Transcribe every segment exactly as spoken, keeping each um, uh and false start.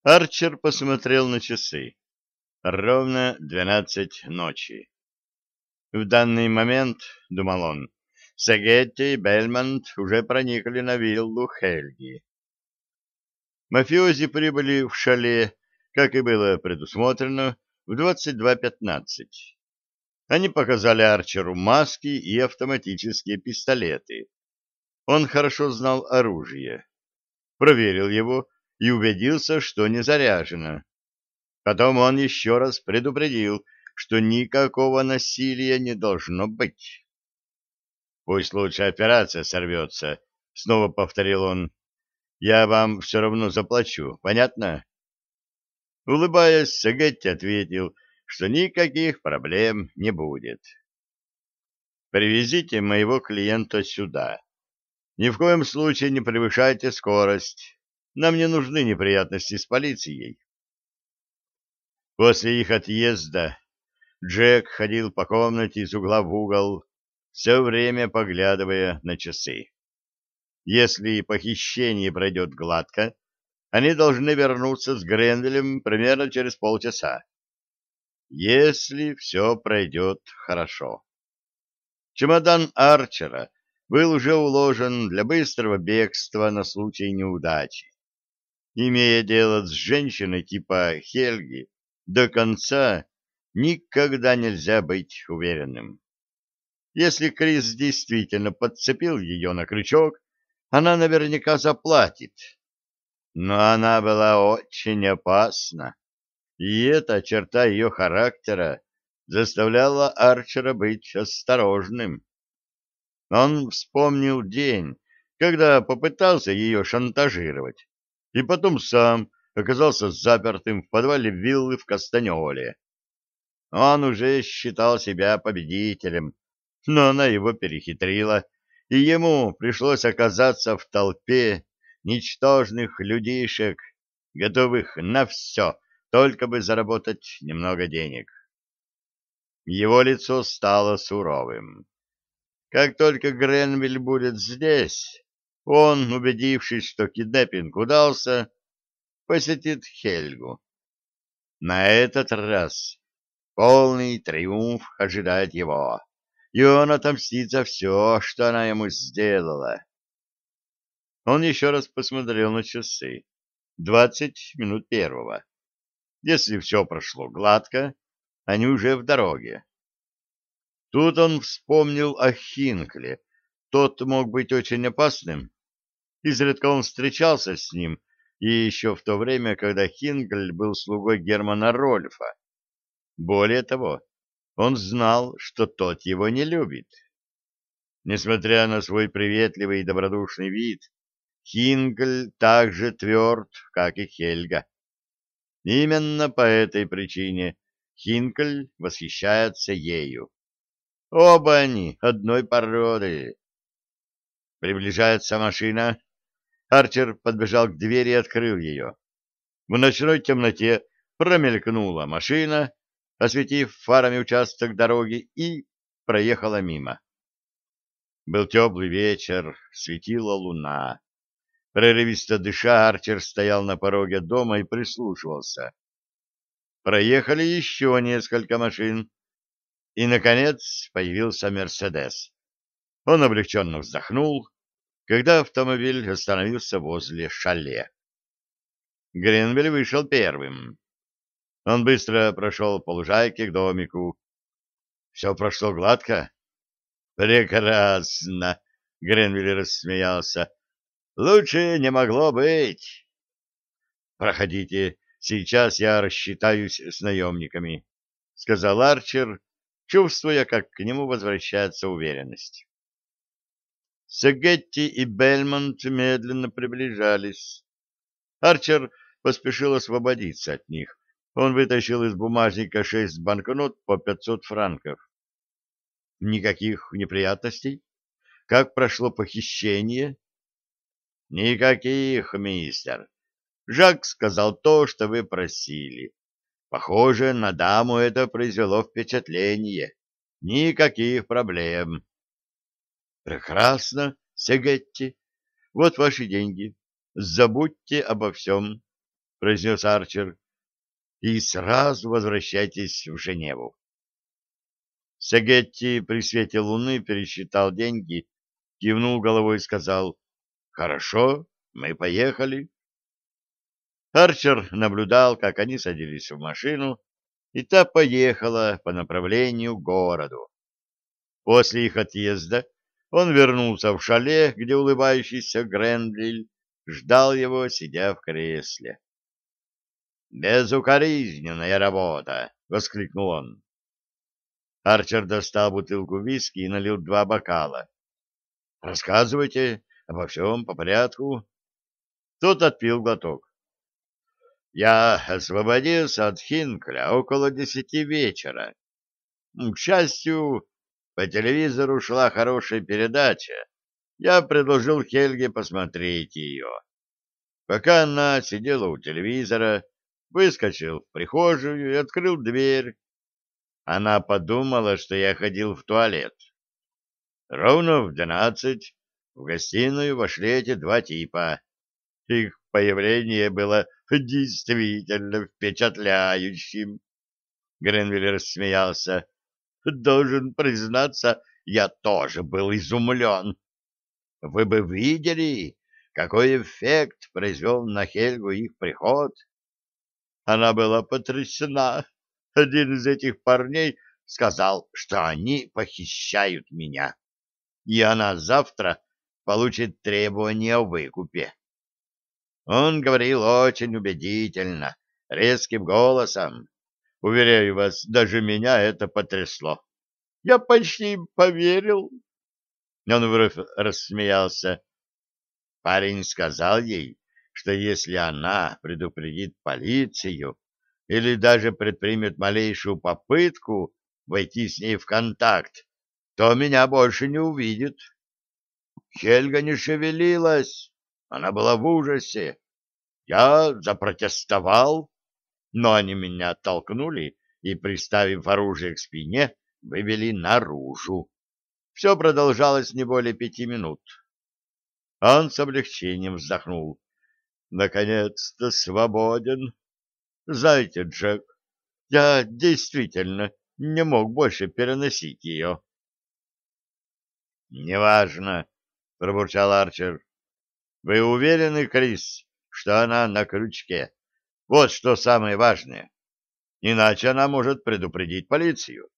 Арчер посмотрел на часы. Ровно двенадцать ночи. В данный момент, думал он, Сагетти и Бельмонт уже проникли на виллу Хельги. Мафиози прибыли в шале, как и было предусмотрено, в двадцать два пятнадцать. Они показали Арчеру маски и автоматические пистолеты. Он хорошо знал оружие. Проверил его и убедился, что не заряжено. Потом он еще раз предупредил, что никакого насилия не должно быть. «Пусть лучше операция сорвется», — снова повторил он. «Я вам все равно заплачу, понятно?» Улыбаясь, Сагетти ответил, что никаких проблем не будет. «Привезите моего клиента сюда. Ни в коем случае не превышайте скорость. Нам не нужны неприятности с полицией». После их отъезда Джек ходил по комнате из угла в угол, все время поглядывая на часы. Если похищение пройдет гладко, они должны вернуться с Гренвиллем примерно через полчаса. Если все пройдет хорошо. Чемодан Арчера был уже уложен для быстрого бегства на случай неудачи. Имея дело с женщиной типа Хельги, до конца никогда нельзя быть уверенным. Если Крис действительно подцепил ее на крючок, она наверняка заплатит. Но она была очень опасна, и эта черта ее характера заставляла Арчера быть осторожным. Он вспомнил день, когда попытался ее шантажировать, и потом сам оказался запертым в подвале виллы в Кастаньоле. Он уже считал себя победителем, но она его перехитрила, и ему пришлось оказаться в толпе ничтожных людишек, готовых на все, только бы заработать немного денег. Его лицо стало суровым. Как только Гренвилл будет здесь, он, убедившись, что киднеппинг удался, посетит Хельгу. На этот раз полный триумф ожидает его, и он отомстит за все, что она ему сделала. Он еще раз посмотрел на часы. Двадцать минут первого. Если все прошло гладко, они уже в дороге. Тут он вспомнил о Хинкле. Тот мог быть очень опасным. Изредка он встречался с ним, и еще в то время, когда Хинкль был слугой Германа Рольфа. Более того, он знал, что тот его не любит. Несмотря на свой приветливый и добродушный вид, Хинкль так же тверд, как и Хельга. Именно по этой причине Хинкль восхищается ею. Оба они одной породы. Приближается машина. Арчер подбежал к двери и открыл ее. В ночной темноте промелькнула машина, осветив фарами участок дороги, и проехала мимо. Был теплый вечер, светила луна. Прерывисто дыша, Арчер стоял на пороге дома и прислушивался. Проехали еще несколько машин, и, наконец, появился «Мерседес». Он облегченно вздохнул, когда автомобиль остановился возле шале. Гренвилл вышел первым. Он быстро прошел по лужайке к домику. Все прошло гладко. «Прекрасно!» — Гренвилл рассмеялся. «Лучше не могло быть!» «Проходите, сейчас я рассчитаюсь с наемниками», — сказал Арчер, чувствуя, как к нему возвращается уверенность. Сагетти и Бельмонт медленно приближались. Арчер поспешил освободиться от них. Он вытащил из бумажника шесть банкнот по пятьсот франков. Никаких неприятностей? Как прошло похищение? Никаких, мистер. Жак сказал то, что вы просили. Похоже, на даму это произвело впечатление. Никаких проблем. Прекрасно, Сегетти. Вот ваши деньги. Забудьте обо всем. — произнес Арчер, — и сразу возвращайтесь в Женеву. Сегетти при свете луны пересчитал деньги, кивнул головой и сказал: «Хорошо, мы поехали». Арчер наблюдал, как они садились в машину, и та поехала по направлению к городу. После их отъезда он вернулся в шале, где улыбающийся Гренвиль ждал его, сидя в кресле. «Безукоризненная работа!» — воскликнул он. Арчер достал бутылку виски и налил два бокала. «Рассказывайте обо всем по порядку». Тот отпил глоток. «Я освободился от Хинкля около десяти вечера. К счастью, по телевизору шла хорошая передача. Я предложил Хельге посмотреть ее. Пока она сидела у телевизора, выскочил в прихожую и открыл дверь. Она подумала, что я ходил в туалет. Ровно в двенадцать в гостиную вошли эти два типа. Их появление было действительно впечатляющим. Гренвилл рассмеялся. Должен признаться, я тоже был изумлен. Вы бы видели, какой эффект произвел на Хельгу их приход. Она была потрясена. Один из этих парней сказал, что они похищают меня, и она завтра получит требование о выкупе. Он говорил очень убедительно, резким голосом. Уверяю вас, даже меня это потрясло. Я почти им поверил. Он вновь рассмеялся. Парень сказал ей, что если она предупредит полицию или даже предпримет малейшую попытку войти с ней в контакт, то меня больше не увидит. Хельга не шевелилась, она была в ужасе. Я запротестовал, но они меня оттолкнули и, приставив оружие к спине, вывели наружу. Все продолжалось не более пяти минут. Он с облегчением вздохнул. Наконец-то свободен. Знаете, Джек, я действительно не мог больше переносить ее. Неважно, пробурчал Арчер. Вы уверены, Крис, что она на крючке? Вот что самое важное. Иначе она может предупредить полицию.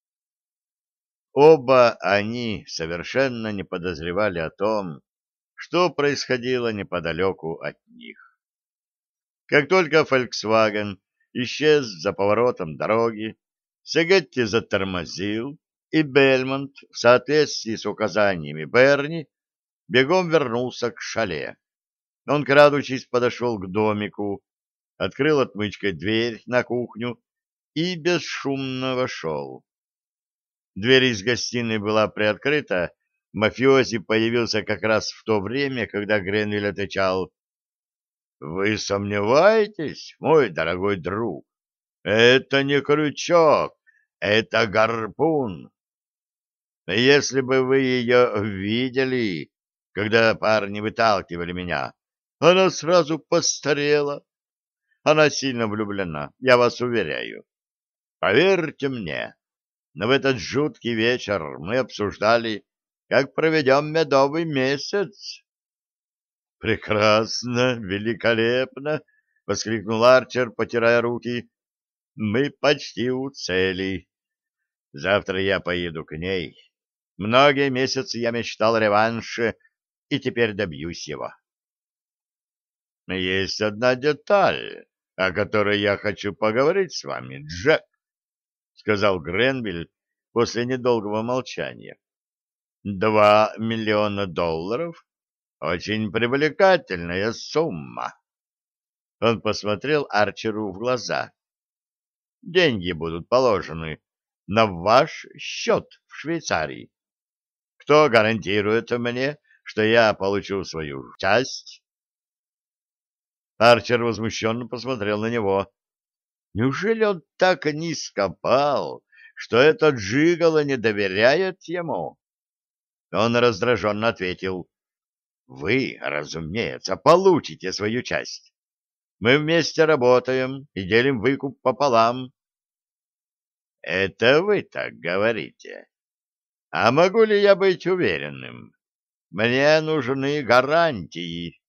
Оба они совершенно не подозревали о том, что происходило неподалеку от них. Как только «Фольксваген» исчез за поворотом дороги, Сегетти затормозил, и Бельмонт, в соответствии с указаниями Берни, бегом вернулся к шале. Он, крадучись, подошел к домику, открыл отмычкой дверь на кухню и бесшумно вошел. Дверь из гостиной была приоткрыта, мафиози появился как раз в то время, когда Гренвилл отвечал: «Вы сомневаетесь, мой дорогой друг? Это не крючок, это гарпун. Если бы вы ее видели, когда парни выталкивали меня, она сразу постарела. Она сильно влюблена, я вас уверяю. Поверьте мне, но в этот жуткий вечер мы обсуждали, как проведем медовый месяц». «Прекрасно, великолепно!» — воскликнул Арчер, потирая руки. «Мы почти у цели. Завтра я поеду к ней. Многие месяцы я мечтал о реванше, и теперь добьюсь его». «Есть одна деталь, о которой я хочу поговорить с вами, Джек», — сказал Гренвилл после недолгого молчания. «Два миллиона долларов — очень привлекательная сумма». Он посмотрел Арчеру в глаза. «Деньги будут положены на ваш счет в Швейцарии. Кто гарантирует мне, что я получу свою часть?» Арчер возмущенно посмотрел на него. Неужели он так низко пал, что этот джигало не доверяет ему? Он раздраженно ответил: «Вы, разумеется, получите свою часть. Мы вместе работаем и делим выкуп пополам. Это вы так говорите. А могу ли я быть уверенным? Мне нужны гарантии.